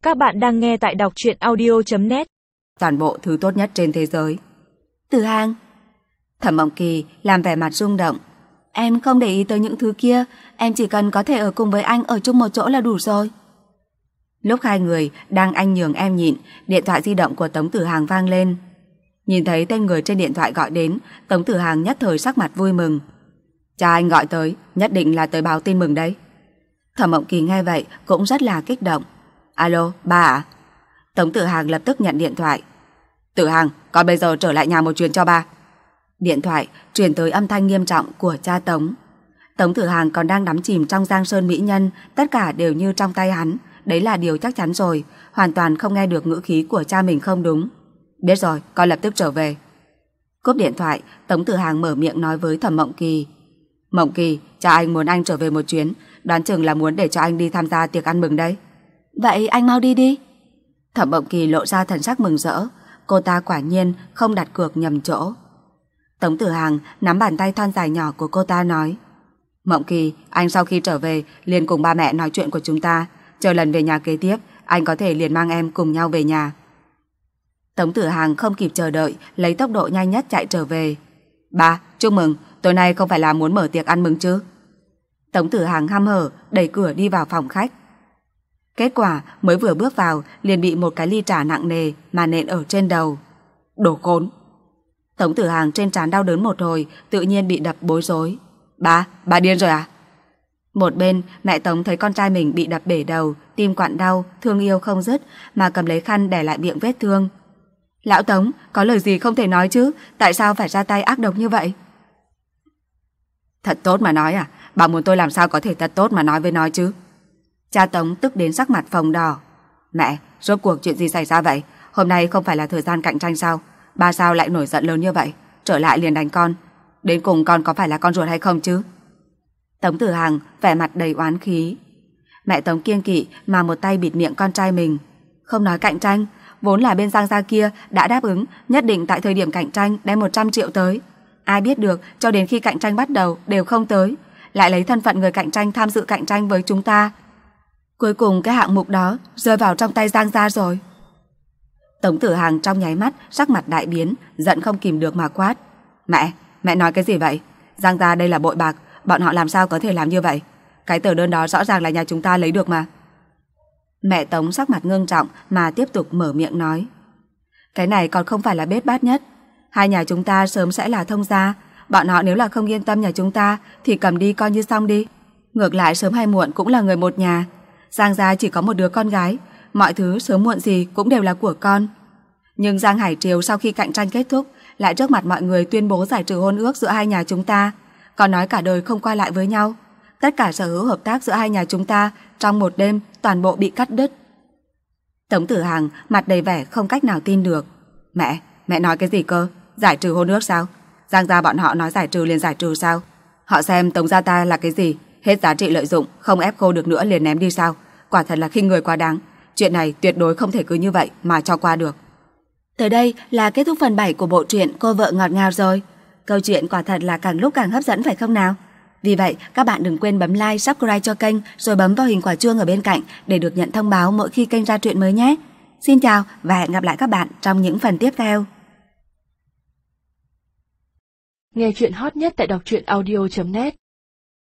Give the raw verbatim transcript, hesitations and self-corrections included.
Các bạn đang nghe tại đọc truyện audio chấm net. Toàn bộ thứ tốt nhất trên thế giới. Từ Hàng. Thẩm Mộng Kỳ làm vẻ mặt rung động. Em không để ý tới những thứ kia, em chỉ cần có thể ở cùng với anh ở chung một chỗ là đủ rồi. Lúc hai người đang anh nhường em nhịn, điện thoại di động của Tống Tử Hàng vang lên. Nhìn thấy tên người trên điện thoại gọi đến, Tống Tử Hàng nhất thời sắc mặt vui mừng. Cha anh gọi tới, nhất định là tới báo tin mừng đấy. Thẩm Mộng Kỳ nghe vậy cũng rất là kích động. Alo, ba ạ? Tống Tử Hàng lập tức nhận điện thoại. Tử Hàng, con bây giờ trở lại nhà một chuyến cho ba. Điện thoại truyền tới âm thanh nghiêm trọng của cha Tống. Tống Tử Hàng còn đang đắm chìm trong giang sơn mỹ nhân, tất cả đều như trong tay hắn, đấy là điều chắc chắn rồi, hoàn toàn không nghe được ngữ khí của cha mình không đúng. Biết rồi, con lập tức trở về. Cúp điện thoại, Tống Tử Hàng mở miệng nói với Thẩm Mộng Kỳ. Mộng Kỳ, cha anh muốn anh trở về một chuyến, đoán chừng là muốn để cho anh đi tham gia tiệc ăn mừng đấy. Vậy anh mau đi đi. Thẩm Mộng Kỳ lộ ra thần sắc mừng rỡ, cô ta quả nhiên không đặt cược nhầm chỗ. Tống Tử Hàng nắm bàn tay thon dài nhỏ của cô ta nói. Mộng Kỳ, anh sau khi trở về liền cùng ba mẹ nói chuyện của chúng ta, chờ lần về nhà kế tiếp, anh có thể liền mang em cùng nhau về nhà. Tống Tử Hàng không kịp chờ đợi, lấy tốc độ nhanh nhất chạy trở về. Ba, chúc mừng, tối nay không phải là muốn mở tiệc ăn mừng chứ? Tống Tử Hàng hăm hở đẩy cửa đi vào phòng khách. Kết quả mới vừa bước vào liền bị một cái ly trà nặng nề mà nện ở trên đầu. Đồ khốn! Tống Tử Hàng trên trán đau đớn một hồi, tự nhiên bị đập bối rối. Ba, ba điên rồi à? Một bên mẹ Tống thấy con trai mình bị đập bể đầu, tim quặn đau, thương yêu không dứt, mà cầm lấy khăn để lại miệng vết thương. Lão Tống, có lời gì không thể nói chứ, tại sao phải ra tay ác độc như vậy? Thật tốt mà nói à? Bà muốn tôi làm sao có thể thật tốt mà nói với nói chứ? Cha Tống tức đến sắc mặt phồng đỏ. Mẹ, rốt cuộc chuyện gì xảy ra vậy? Hôm nay không phải là thời gian cạnh tranh sao? Ba sao lại nổi giận lớn như vậy? Trở lại liền đánh con. Đến cùng con có phải là con ruột hay không chứ? Tống Tử Hàng vẻ mặt đầy oán khí. Mẹ Tống kiêng kỵ mà một tay bịt miệng con trai mình. Không nói cạnh tranh, vốn là bên Giang gia kia đã đáp ứng nhất định tại thời điểm cạnh tranh đem một trăm triệu tới. Ai biết được cho đến khi cạnh tranh bắt đầu đều không tới, lại lấy thân phận người cạnh tranh tham dự cạnh tranh với chúng ta. Cuối cùng cái hạng mục đó rơi vào trong tay Giang gia rồi. Tống Tử Hàng trong nháy mắt sắc mặt đại biến, giận không kìm được mà quát. Mẹ, mẹ nói cái gì vậy? Giang gia đây là bội bạc, bọn họ làm sao có thể làm như vậy? Cái tờ đơn đó rõ ràng là nhà chúng ta lấy được mà. Mẹ Tống sắc mặt ngưng trọng mà tiếp tục mở miệng nói. Cái này còn không phải là bết bát nhất. Hai nhà chúng ta sớm sẽ là thông gia. Bọn họ nếu là không yên tâm nhà chúng ta thì cầm đi coi như xong đi. Ngược lại sớm hay muộn cũng là người một nhà. Giang gia chỉ có một đứa con gái, mọi thứ sớm muộn gì cũng đều là của con. Nhưng Giang Hải Triều sau khi cạnh tranh kết thúc lại trước mặt mọi người tuyên bố giải trừ hôn ước giữa hai nhà chúng ta, còn nói cả đời không qua lại với nhau. Tất cả sở hữu hợp tác giữa hai nhà chúng ta trong một đêm toàn bộ bị cắt đứt. Tống Tử Hàng mặt đầy vẻ không cách nào tin được. Mẹ, mẹ nói cái gì cơ? Giải trừ hôn ước sao? Giang gia bọn họ nói giải trừ liền giải trừ sao? Họ xem Tống gia ta là cái gì? Hết giá trị lợi dụng, không ép khô được nữa liền ném đi sao? Quả thật là khinh người quá đáng. Chuyện này tuyệt đối không thể cứ như vậy mà cho qua được. Tới đây là kết thúc phần bảy của bộ truyện Cô vợ ngọt ngào rồi. Câu chuyện quả thật là càng lúc càng hấp dẫn phải không nào? Vì vậy các bạn đừng quên bấm like, subscribe cho kênh rồi bấm vào hình quả chuông ở bên cạnh để được nhận thông báo mỗi khi kênh ra truyện mới nhé. Xin chào và hẹn gặp lại các bạn trong những phần tiếp theo. Nghe truyện hot nhất tại đọc truyện audio chấm net.